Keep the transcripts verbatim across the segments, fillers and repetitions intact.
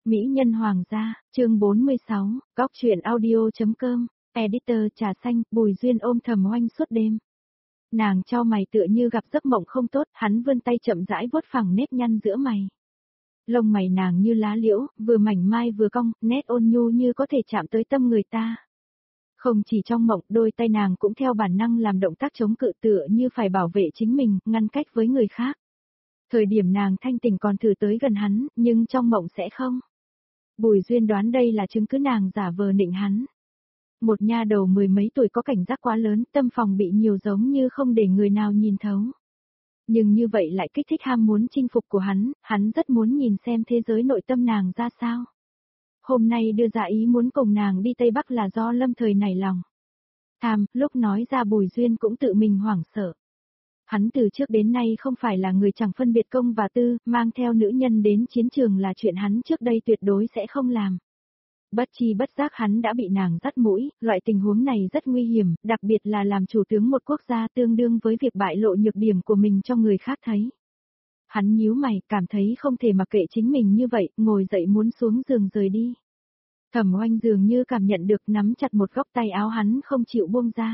Mỹ nhân hoàng gia, chương bốn mươi sáu, góc truyện audio.com, editor trà xanh, Bùi Duyên ôm Thẩm Oanh suốt đêm. Nàng chau mày tựa như gặp giấc mộng không tốt, hắn vươn tay chậm rãi vuốt phẳng nếp nhăn giữa mày. Lông mày nàng như lá liễu, vừa mảnh mai vừa cong, nét ôn nhu như có thể chạm tới tâm người ta. Không chỉ trong mộng, đôi tay nàng cũng theo bản năng làm động tác chống cự tựa như phải bảo vệ chính mình, ngăn cách với người khác. Thời điểm nàng thanh tỉnh còn thử tới gần hắn, nhưng trong mộng sẽ không. Bùi Duyên đoán đây là chứng cứ nàng giả vờ nịnh hắn. Một nha đầu mười mấy tuổi có cảnh giác quá lớn, tâm phòng bị nhiều giống như không để người nào nhìn thấu. Nhưng như vậy lại kích thích ham muốn chinh phục của hắn, hắn rất muốn nhìn xem thế giới nội tâm nàng ra sao. Hôm nay đưa ra ý muốn cùng nàng đi Tây Bắc là do lâm thời nảy lòng. Tham, lúc nói ra Bùi Duyên cũng tự mình hoảng sợ. Hắn từ trước đến nay không phải là người chẳng phân biệt công và tư, mang theo nữ nhân đến chiến trường là chuyện hắn trước đây tuyệt đối sẽ không làm. Bất chi bất giác hắn đã bị nàng dắt mũi, loại tình huống này rất nguy hiểm, đặc biệt là làm chủ tướng một quốc gia tương đương với việc bại lộ nhược điểm của mình cho người khác thấy. Hắn nhíu mày, cảm thấy không thể mặc kệ chính mình như vậy, ngồi dậy muốn xuống giường rời đi. Thẩm Oanh dường như cảm nhận được, nắm chặt một góc tay áo hắn không chịu buông ra.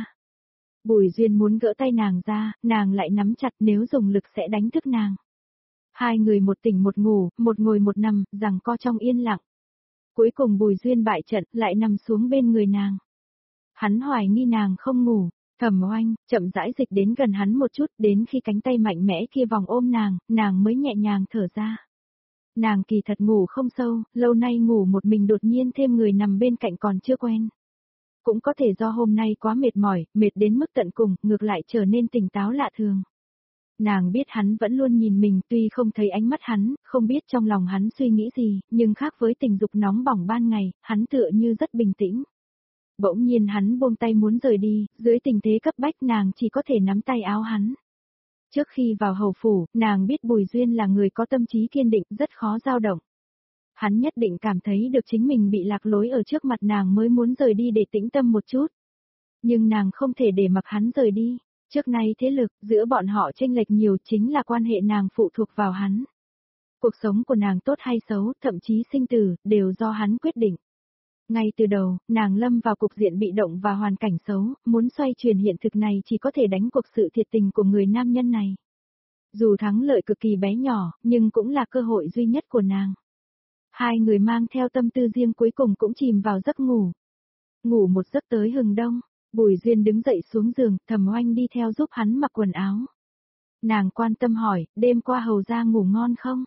Bùi Duyên muốn gỡ tay nàng ra, nàng lại nắm chặt, nếu dùng lực sẽ đánh thức nàng. Hai người một tỉnh một ngủ, một ngồi một nằm, giằng co trong yên lặng. Cuối cùng Bùi Duyên bại trận, lại nằm xuống bên người nàng. Hắn hoài nghi nàng không ngủ, Thẩm Oanh chậm rãi dịch đến gần hắn một chút, đến khi cánh tay mạnh mẽ kia vòng ôm nàng, nàng mới nhẹ nhàng thở ra. Nàng kỳ thật ngủ không sâu, lâu nay ngủ một mình đột nhiên thêm người nằm bên cạnh còn chưa quen. Cũng có thể do hôm nay quá mệt mỏi, mệt đến mức tận cùng, ngược lại trở nên tỉnh táo lạ thường. Nàng biết hắn vẫn luôn nhìn mình, tuy không thấy ánh mắt hắn, không biết trong lòng hắn suy nghĩ gì, nhưng khác với tình dục nóng bỏng ban ngày, hắn tựa như rất bình tĩnh. Bỗng nhiên hắn buông tay muốn rời đi, dưới tình thế cấp bách nàng chỉ có thể nắm tay áo hắn. Trước khi vào hầu phủ, nàng biết Bùi Duyên là người có tâm trí kiên định, rất khó dao động. Hắn nhất định cảm thấy được chính mình bị lạc lối ở trước mặt nàng mới muốn rời đi để tĩnh tâm một chút. Nhưng nàng không thể để mặc hắn rời đi. Trước nay thế lực giữa bọn họ chênh lệch nhiều, chính là quan hệ nàng phụ thuộc vào hắn. Cuộc sống của nàng tốt hay xấu, thậm chí sinh tử, đều do hắn quyết định. Ngay từ đầu, nàng lâm vào cục diện bị động và hoàn cảnh xấu, muốn xoay chuyển hiện thực này chỉ có thể đánh cuộc sự thiệt tình của người nam nhân này. Dù thắng lợi cực kỳ bé nhỏ, nhưng cũng là cơ hội duy nhất của nàng. Hai người mang theo tâm tư riêng cuối cùng cũng chìm vào giấc ngủ. Ngủ một giấc tới hừng đông, Bùi Duyên đứng dậy xuống giường, Thẩm Oanh đi theo giúp hắn mặc quần áo. Nàng quan tâm hỏi, đêm qua hầu ra ngủ ngon không?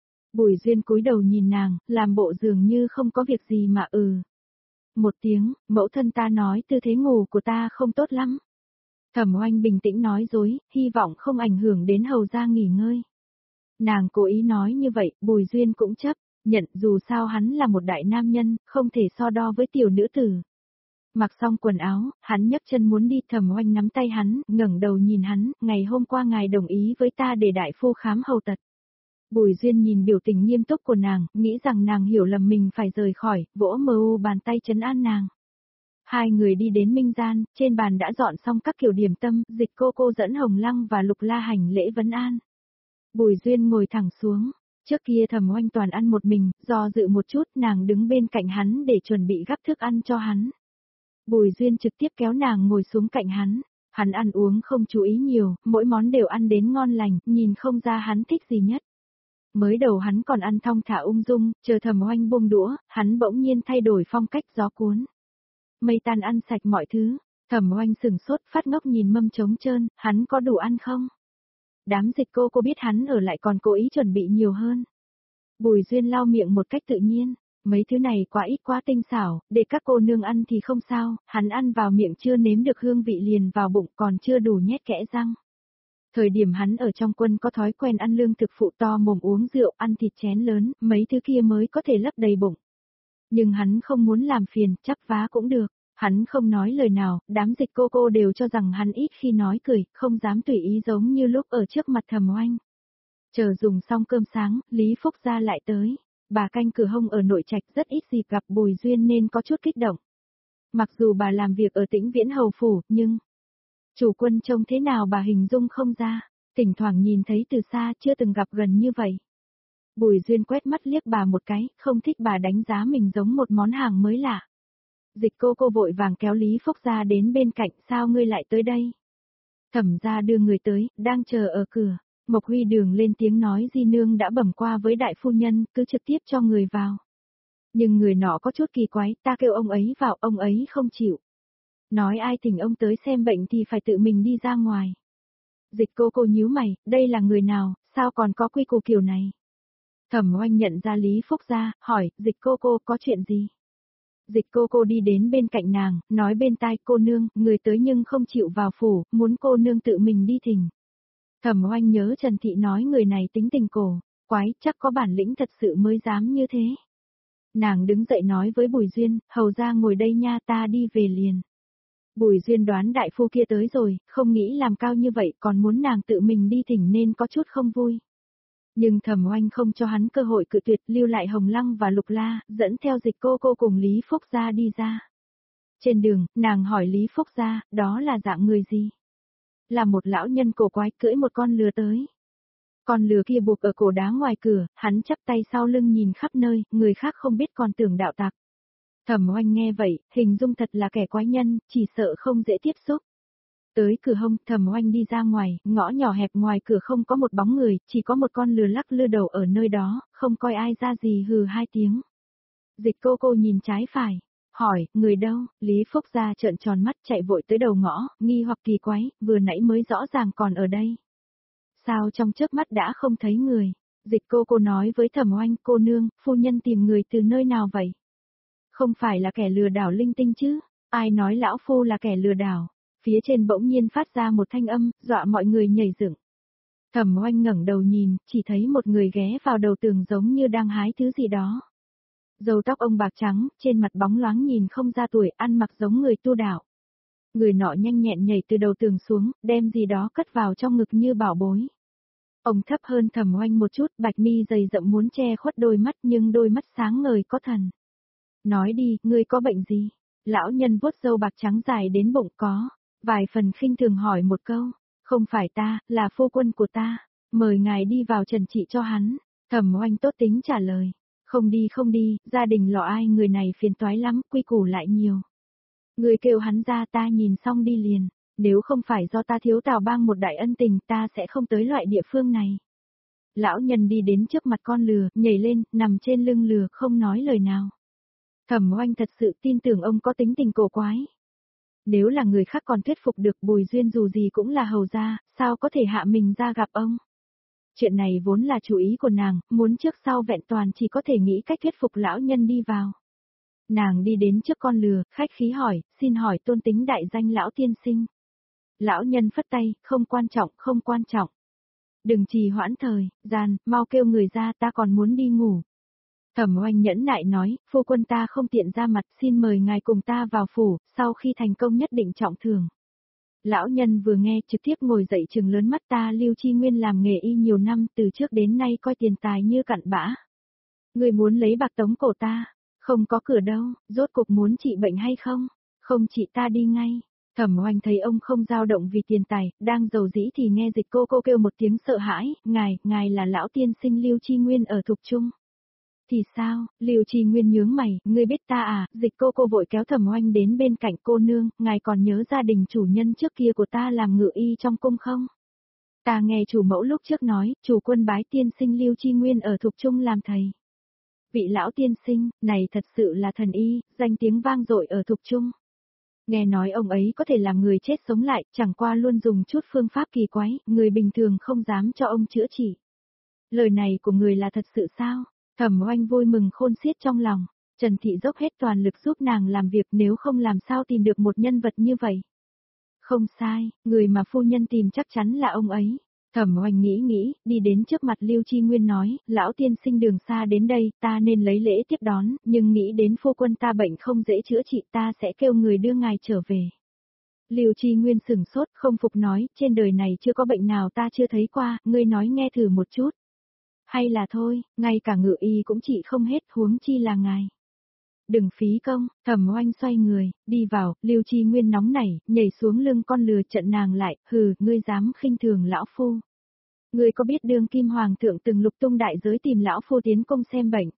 Bùi Duyên cúi đầu nhìn nàng, làm bộ dường như không có việc gì mà ừ. Một tiếng, mẫu thân ta nói tư thế ngủ của ta không tốt lắm. Thẩm Oanh bình tĩnh nói dối, hy vọng không ảnh hưởng đến hầu ra nghỉ ngơi. Nàng cố ý nói như vậy, Bùi Duyên cũng chấp nhận, dù sao hắn là một đại nam nhân, không thể so đo với tiểu nữ tử. Mặc xong quần áo, hắn nhấc chân muốn đi, Thẩm Oanh nắm tay hắn, ngẩng đầu nhìn hắn, ngày hôm qua ngài đồng ý với ta để đại phu khám hầu tật. Bùi Duyên nhìn biểu tình nghiêm túc của nàng, nghĩ rằng nàng hiểu lầm mình phải rời khỏi, vỗ mờ u bàn tay trấn an nàng. Hai người đi đến minh gian, trên bàn đã dọn xong các kiểu điểm tâm, Dịch cô cô dẫn Hồng Lăng và Lục La hành lễ vấn an. Bùi Duyên ngồi thẳng xuống. Trước kia Thẩm Oanh toàn ăn một mình, do dự một chút, nàng đứng bên cạnh hắn để chuẩn bị gắp thức ăn cho hắn. Bùi Duyên trực tiếp kéo nàng ngồi xuống cạnh hắn. Hắn ăn uống không chú ý nhiều, mỗi món đều ăn đến ngon lành, nhìn không ra hắn thích gì nhất. Mới đầu hắn còn ăn thong thả ung dung, chờ Thẩm Oanh buông đũa, hắn bỗng nhiên thay đổi phong cách gió cuốn. Mây tan ăn sạch mọi thứ, Thẩm Oanh sừng sốt phát ngốc nhìn mâm trống trơn, hắn có đủ ăn không? Đám Dịch cô cô biết hắn ở lại còn cố ý chuẩn bị nhiều hơn. Bùi Duyên lau miệng một cách tự nhiên, mấy thứ này quá ít quá tinh xảo, để các cô nương ăn thì không sao, hắn ăn vào miệng chưa nếm được hương vị liền vào bụng còn chưa đủ nhét kẽ răng. Thời điểm hắn ở trong quân có thói quen ăn lương thực phụ to mồm uống rượu ăn thịt chén lớn, mấy thứ kia mới có thể lấp đầy bụng. Nhưng hắn không muốn làm phiền, chắp vá cũng được, hắn không nói lời nào, đám Dịch cô cô đều cho rằng hắn ít khi nói cười, không dám tùy ý giống như lúc ở trước mặt Thẩm Oanh. Chờ dùng xong cơm sáng, Lý Phúc Gia lại tới, bà canh cửa hông ở nội trạch rất ít dịp gặp Bùi Duyên nên có chút kích động. Mặc dù bà làm việc ở Tĩnh Viễn hầu phủ, nhưng chủ quân trông thế nào bà hình dung không ra, thỉnh thoảng nhìn thấy từ xa chưa từng gặp gần như vậy. Bùi Duyên quét mắt liếc bà một cái, không thích bà đánh giá mình giống một món hàng mới lạ. Dịch cô cô vội vàng kéo Lý Phúc Gia đến bên cạnh, sao ngươi lại tới đây? Thẩm gia đưa người tới, đang chờ ở cửa. Mộc Huy Đường lên tiếng nói di nương đã bẩm qua với đại phu nhân, cứ trực tiếp cho người vào. Nhưng người nọ có chút kỳ quái, ta kêu ông ấy vào, ông ấy không chịu. Nói ai thỉnh ông tới xem bệnh thì phải tự mình đi ra ngoài. Dịch cô cô nhíu mày, đây là người nào, sao còn có quy củ kiểu này? Thẩm Oanh nhận ra Lý Phúc Gia, hỏi, dịch cô cô có chuyện gì? Dịch cô cô đi đến bên cạnh nàng, nói bên tai cô nương, người tới nhưng không chịu vào phủ, muốn cô nương tự mình đi thỉnh. Thẩm Oanh nhớ Trần Thị nói người này tính tình cổ, quái, chắc có bản lĩnh thật sự mới dám như thế. Nàng đứng dậy nói với Bùi Duyên, hầu ra ngồi đây nha, ta đi về liền. Bùi Duyên đoán đại phu kia tới rồi, không nghĩ làm cao như vậy còn muốn nàng tự mình đi thỉnh nên có chút không vui. Nhưng Thẩm Oanh không cho hắn cơ hội cự tuyệt, lưu lại Hồng Lăng và Lục La, dẫn theo dịch cô cô cùng Lý Phúc Gia đi ra. Trên đường, nàng hỏi Lý Phúc Gia, đó là dạng người gì? Là một lão nhân cổ quái cưỡi một con lừa tới. Con lừa kia buộc ở cổ đá ngoài cửa, hắn chắp tay sau lưng nhìn khắp nơi, người khác không biết còn tưởng đạo tặc. Thẩm Oanh nghe vậy, hình dung thật là kẻ quái nhân, chỉ sợ không dễ tiếp xúc. Tới cửa hông, Thẩm Oanh đi ra ngoài, ngõ nhỏ hẹp ngoài cửa không có một bóng người, chỉ có một con lừa lắc lư đầu ở nơi đó, không coi ai ra gì hừ hai tiếng. Dịch cô cô nhìn trái phải, hỏi, người đâu? Lý Phúc Gia trợn tròn mắt chạy vội tới đầu ngõ, nghi hoặc kỳ quái, vừa nãy mới rõ ràng còn ở đây. Sao trong chớp mắt đã không thấy người? Dịch cô cô nói với Thẩm Oanh, cô nương, phu nhân tìm người từ nơi nào vậy? Không phải là kẻ lừa đảo linh tinh chứ? Ai nói lão phu là kẻ lừa đảo? Phía trên bỗng nhiên phát ra một thanh âm, dọa mọi người nhảy dựng. Thẩm Oanh ngẩng đầu nhìn, chỉ thấy một người ghé vào đầu tường giống như đang hái thứ gì đó. Râu tóc ông bạc trắng, trên mặt bóng loáng nhìn không ra tuổi, ăn mặc giống người tu đạo. Người nọ nhanh nhẹn nhảy từ đầu tường xuống, đem gì đó cất vào trong ngực như bảo bối. Ông thấp hơn Thẩm Oanh một chút, bạch mi dày rậm muốn che khuất đôi mắt nhưng đôi mắt sáng ngời có thần. Nói đi, ngươi có bệnh gì? Lão nhân vuốt râu bạc trắng dài đến bụng có. Vài phần khinh thường hỏi một câu, không phải ta, là phu quân của ta, mời ngài đi vào trần trị cho hắn. Thẩm Oanh tốt tính trả lời, không đi không đi, gia đình lọ ai người này phiền toái lắm, quy củ lại nhiều. Người kêu hắn ra ta nhìn xong đi liền, nếu không phải do ta thiếu Tào Bang một đại ân tình ta sẽ không tới loại địa phương này. Lão nhân đi đến trước mặt con lừa, nhảy lên, nằm trên lưng lừa không nói lời nào. Thẩm Oanh thật sự tin tưởng ông có tính tình cổ quái. Nếu là người khác còn thuyết phục được Bùi Duyên dù gì cũng là hầu gia, sao có thể hạ mình ra gặp ông. Chuyện này vốn là chủ ý của nàng, muốn trước sau vẹn toàn chỉ có thể nghĩ cách thuyết phục lão nhân đi vào. Nàng đi đến trước con lừa, khách khí hỏi, xin hỏi tôn tính đại danh lão tiên sinh. Lão nhân phất tay, không quan trọng, không quan trọng. Đừng trì hoãn thời, gian, mau kêu người ra ta còn muốn đi ngủ. Thẩm Oanh nhẫn nại nói, phu quân ta không tiện ra mặt, xin mời ngài cùng ta vào phủ, sau khi thành công nhất định trọng thưởng. Lão nhân vừa nghe trực tiếp ngồi dậy trừng lớn mắt, ta Lưu Chi Nguyên làm nghề y nhiều năm, từ trước đến nay coi tiền tài như cặn bã. Người muốn lấy bạc tống cổ ta, không có cửa đâu, rốt cuộc muốn trị bệnh hay không? Không trị ta đi ngay. Thẩm Oanh thấy ông không dao động vì tiền tài, đang giàu dĩ thì nghe dịch cô cô kêu một tiếng sợ hãi, ngài, ngài là lão tiên sinh Lưu Chi Nguyên ở Thục Trung. Thì sao, Lưu Chi Nguyên nhướng mày, ngươi biết ta à, dịch cô cô vội kéo Thẩm Oanh đến bên cạnh cô nương, ngài còn nhớ gia đình chủ nhân trước kia của ta làm ngự y trong cung không? Ta nghe chủ mẫu lúc trước nói, chủ quân bái tiên sinh Lưu Chi Nguyên ở Thục Trung làm thầy. Vị lão tiên sinh, này thật sự là thần y, danh tiếng vang dội ở Thục Trung. Nghe nói ông ấy có thể làm người chết sống lại, chẳng qua luôn dùng chút phương pháp kỳ quái, người bình thường không dám cho ông chữa trị. Lời này của người là thật sự sao? Thẩm Oanh vui mừng khôn xiết trong lòng, Trần Thị dốc hết toàn lực giúp nàng làm việc, nếu không làm sao tìm được một nhân vật như vậy. Không sai, người mà phu nhân tìm chắc chắn là ông ấy. Thẩm Oanh nghĩ nghĩ, đi đến trước mặt Lưu Chi Nguyên nói, lão tiên sinh đường xa đến đây, ta nên lấy lễ tiếp đón, nhưng nghĩ đến phu quân ta bệnh không dễ chữa trị, ta sẽ kêu người đưa ngài trở về. Lưu Chi Nguyên sửng sốt, không phục nói, trên đời này chưa có bệnh nào ta chưa thấy qua, ngươi nói nghe thử một chút. Hay là thôi, ngay cả ngự y cũng trị không hết, huống chi là ngài. Đừng phí công, Thẩm Oanh xoay người, đi vào, Lưu Chi Nguyên nóng nảy, nhảy xuống lưng con lừa trận nàng lại, hừ, ngươi dám khinh thường lão phu. Ngươi có biết đương kim hoàng thượng từng lục tung đại giới tìm lão phu tiến công xem bệnh.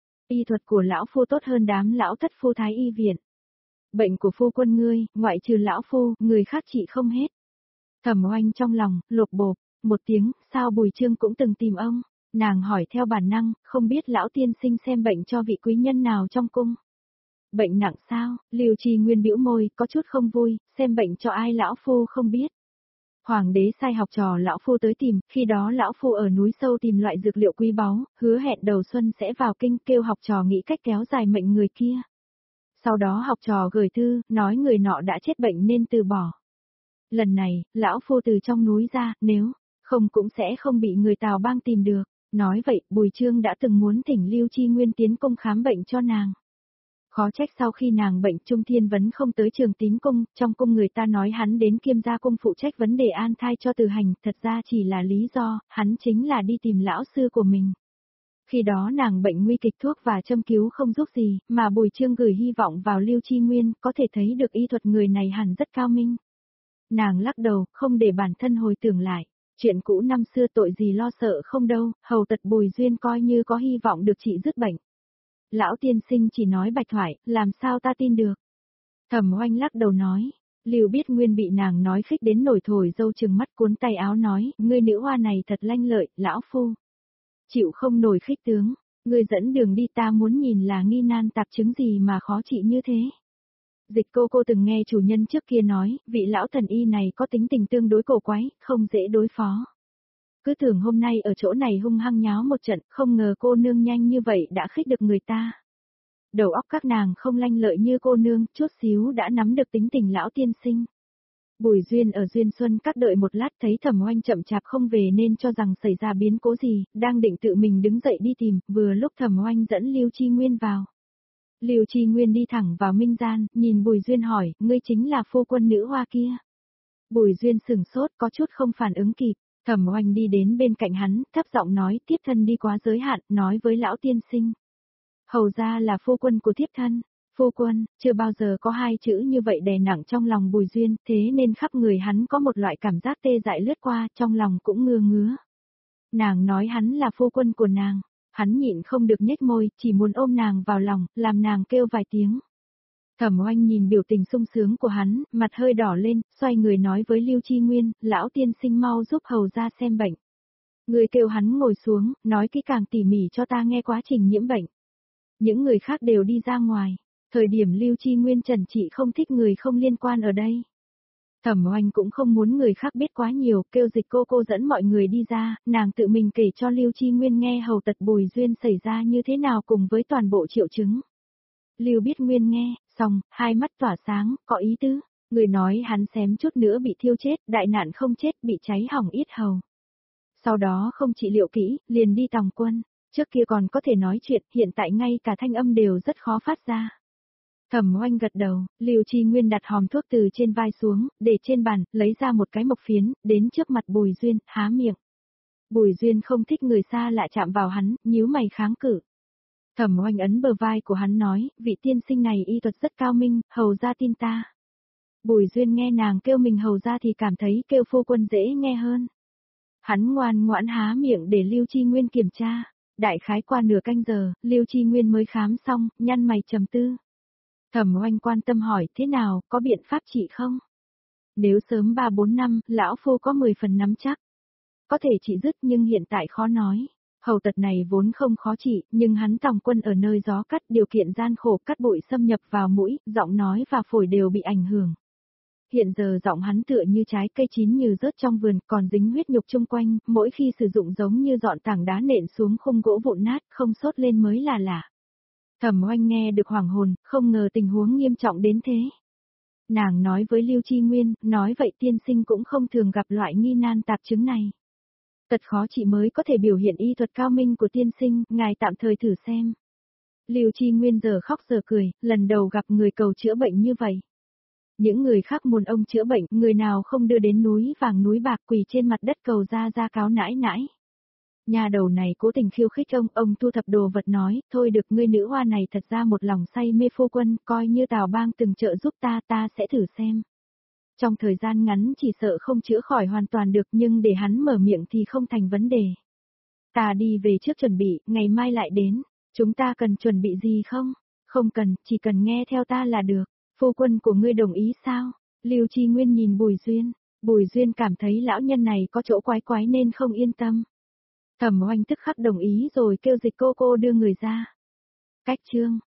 Y thuật của lão phu tốt hơn đám lão thất phu thái y viện. Bệnh của phu quân ngươi, ngoại trừ lão phu, người khác trị không hết. Thẩm Oanh trong lòng, lột bột, một tiếng, sao Bùi Trương cũng từng tìm ông. Nàng hỏi theo bản năng, không biết lão tiên sinh xem bệnh cho vị quý nhân nào trong cung. Bệnh nặng sao? Lưu Tri Nguyên bĩu môi, có chút không vui, xem bệnh cho ai lão phu không biết. Hoàng đế sai học trò lão phu tới tìm, khi đó lão phu ở núi sâu tìm loại dược liệu quý báu, hứa hẹn đầu xuân sẽ vào kinh, kêu học trò nghĩ cách kéo dài mệnh người kia. Sau đó học trò gửi thư, nói người nọ đã chết bệnh nên từ bỏ. Lần này, lão phu từ trong núi ra, nếu không cũng sẽ không bị người Tào Bang tìm được. Nói vậy, Bùi Trương đã từng muốn thỉnh Lưu Tri Nguyên tiến công khám bệnh cho nàng. Khó trách sau khi nàng bệnh Trung Thiên Vấn không tới Trường Tín cung, trong cung người ta nói hắn đến Kiêm Gia cung phụ trách vấn đề an thai cho Từ Hành, thật ra chỉ là lý do, hắn chính là đi tìm lão sư của mình. Khi đó nàng bệnh nguy kịch thuốc và châm cứu không giúp gì, mà Bùi Trương gửi hy vọng vào Lưu Tri Nguyên, có thể thấy được y thuật người này hẳn rất cao minh. Nàng lắc đầu, không để bản thân hồi tưởng lại. Chuyện cũ năm xưa tội gì lo sợ không đâu, hầu tật Bùi Duyên coi như có hy vọng được trị dứt bệnh. Lão tiên sinh chỉ nói bạch thoại, làm sao ta tin được. Thẩm Oanh lắc đầu nói, Lưu Biết Nguyên bị nàng nói khích đến nổi thổi dâu trừng mắt cuốn tay áo nói, ngươi nữ hoa này thật lanh lợi, lão phu. Chịu không nổi khích tướng, ngươi dẫn đường đi ta muốn nhìn là nghi nan tạp chứng gì mà khó trị như thế. Dịch cô cô từng nghe chủ nhân trước kia nói, vị lão thần y này có tính tình tương đối cổ quái, không dễ đối phó. Cứ tưởng hôm nay ở chỗ này hung hăng nháo một trận, không ngờ cô nương nhanh như vậy đã khích được người ta. Đầu óc các nàng không lanh lợi như cô nương, chút xíu đã nắm được tính tình lão tiên sinh. Bùi Duyên ở Duyên Xuân các đợi một lát thấy Thẩm Oanh chậm chạp không về nên cho rằng xảy ra biến cố gì, đang định tự mình đứng dậy đi tìm, vừa lúc Thẩm Oanh dẫn Lưu Tri Nguyên vào. Lưu Tri Nguyên đi thẳng vào minh gian, nhìn Bùi Duyên hỏi, ngươi chính là phu quân nữ hoa kia. Bùi Duyên sừng sốt có chút không phản ứng kịp, Thẩm Oanh đi đến bên cạnh hắn, thấp giọng nói, thiếp thân đi quá giới hạn, nói với lão tiên sinh. Hầu ra là phu quân của thiếp thân. Phu quân, chưa bao giờ có hai chữ như vậy đè nặng trong lòng Bùi Duyên, thế nên khắp người hắn có một loại cảm giác tê dại lướt qua, trong lòng cũng ngứa ngứa. Nàng nói hắn là phu quân của nàng, hắn nhịn không được nhếch môi, chỉ muốn ôm nàng vào lòng, làm nàng kêu vài tiếng. Thẩm Oanh nhìn biểu tình sung sướng của hắn, mặt hơi đỏ lên, xoay người nói với Lưu Tri Nguyên, lão tiên sinh mau giúp hầu ra xem bệnh. Người kêu hắn ngồi xuống, nói kỹ càng tỉ mỉ cho ta nghe quá trình nhiễm bệnh. Những người khác đều đi ra ngoài. Thời điểm Lưu Tri Nguyên trần trị không thích người không liên quan ở đây. Thẩm Oanh cũng không muốn người khác biết quá nhiều, kêu dịch cô cô dẫn mọi người đi ra, nàng tự mình kể cho Lưu Tri Nguyên nghe hầu tật Bùi Duyên xảy ra như thế nào cùng với toàn bộ triệu chứng. Lưu Biết Nguyên nghe, xong, hai mắt tỏa sáng, có ý tứ, người nói hắn xém chút nữa bị thiêu chết, đại nạn không chết, bị cháy hỏng yết hầu. Sau đó không trị liệu kỹ, liền đi tòng quân, trước kia còn có thể nói chuyện, hiện tại ngay cả thanh âm đều rất khó phát ra. Thẩm Oanh gật đầu, Lưu Tri Nguyên đặt hòm thuốc từ trên vai xuống, để trên bàn, lấy ra một cái mộc phiến, đến trước mặt Bùi Duyên, há miệng. Bùi Duyên không thích người xa lạ chạm vào hắn, nhíu mày kháng cự. Thẩm Oanh ấn bờ vai của hắn nói, vị tiên sinh này y thuật rất cao minh, hầu ra tin ta. Bùi Duyên nghe nàng kêu mình hầu ra thì cảm thấy kêu phu quân dễ nghe hơn. Hắn ngoan ngoãn há miệng để Lưu Tri Nguyên kiểm tra, đại khái qua nửa canh giờ, Lưu Tri Nguyên mới khám xong, nhăn mày trầm tư. Thẩm Oanh quan tâm hỏi, thế nào, có biện pháp trị không? Nếu sớm ba bốn năm, lão phu có mười phần nắm chắc. Có thể trị dứt nhưng hiện tại khó nói. Hầu tật này vốn không khó trị, nhưng hắn tòng quân ở nơi gió cắt, điều kiện gian khổ, cắt bụi xâm nhập vào mũi, giọng nói và phổi đều bị ảnh hưởng. Hiện giờ giọng hắn tựa như trái cây chín như rớt trong vườn, còn dính huyết nhục chung quanh, mỗi khi sử dụng giống như dọn tảng đá nện xuống khung gỗ vụn nát, không sốt lên mới là lạ. Thẩm Oanh nghe được hoảng hồn, không ngờ tình huống nghiêm trọng đến thế. Nàng nói với Lưu Tri Nguyên, nói vậy tiên sinh cũng không thường gặp loại nghi nan tạp chứng này. Tật khó trị mới có thể biểu hiện y thuật cao minh của tiên sinh, ngài tạm thời thử xem. Lưu Tri Nguyên giờ khóc giờ cười, lần đầu gặp người cầu chữa bệnh như vậy. Những người khác muốn ông chữa bệnh, người nào không đưa đến núi vàng núi bạc quỳ trên mặt đất cầu ra ra cáo nãi nãi. Nhà đầu này cố tình khiêu khích ông, ông thu thập đồ vật nói, thôi được ngươi nữ hoa này thật ra một lòng say mê phu quân, coi như Tào Bang từng trợ giúp ta, ta sẽ thử xem. Trong thời gian ngắn chỉ sợ không chữa khỏi hoàn toàn được nhưng để hắn mở miệng thì không thành vấn đề. Ta đi về trước chuẩn bị, ngày mai lại đến. Chúng ta cần chuẩn bị gì không? Không cần, chỉ cần nghe theo ta là được. Phu quân của ngươi đồng ý sao? Lưu Chi Nguyên nhìn Bùi Duyên. Bùi Duyên cảm thấy lão nhân này có chỗ quái quái nên không yên tâm. Thẩm Oanh tức khắc đồng ý rồi kêu Dịch cô cô đưa người ra. Cách chương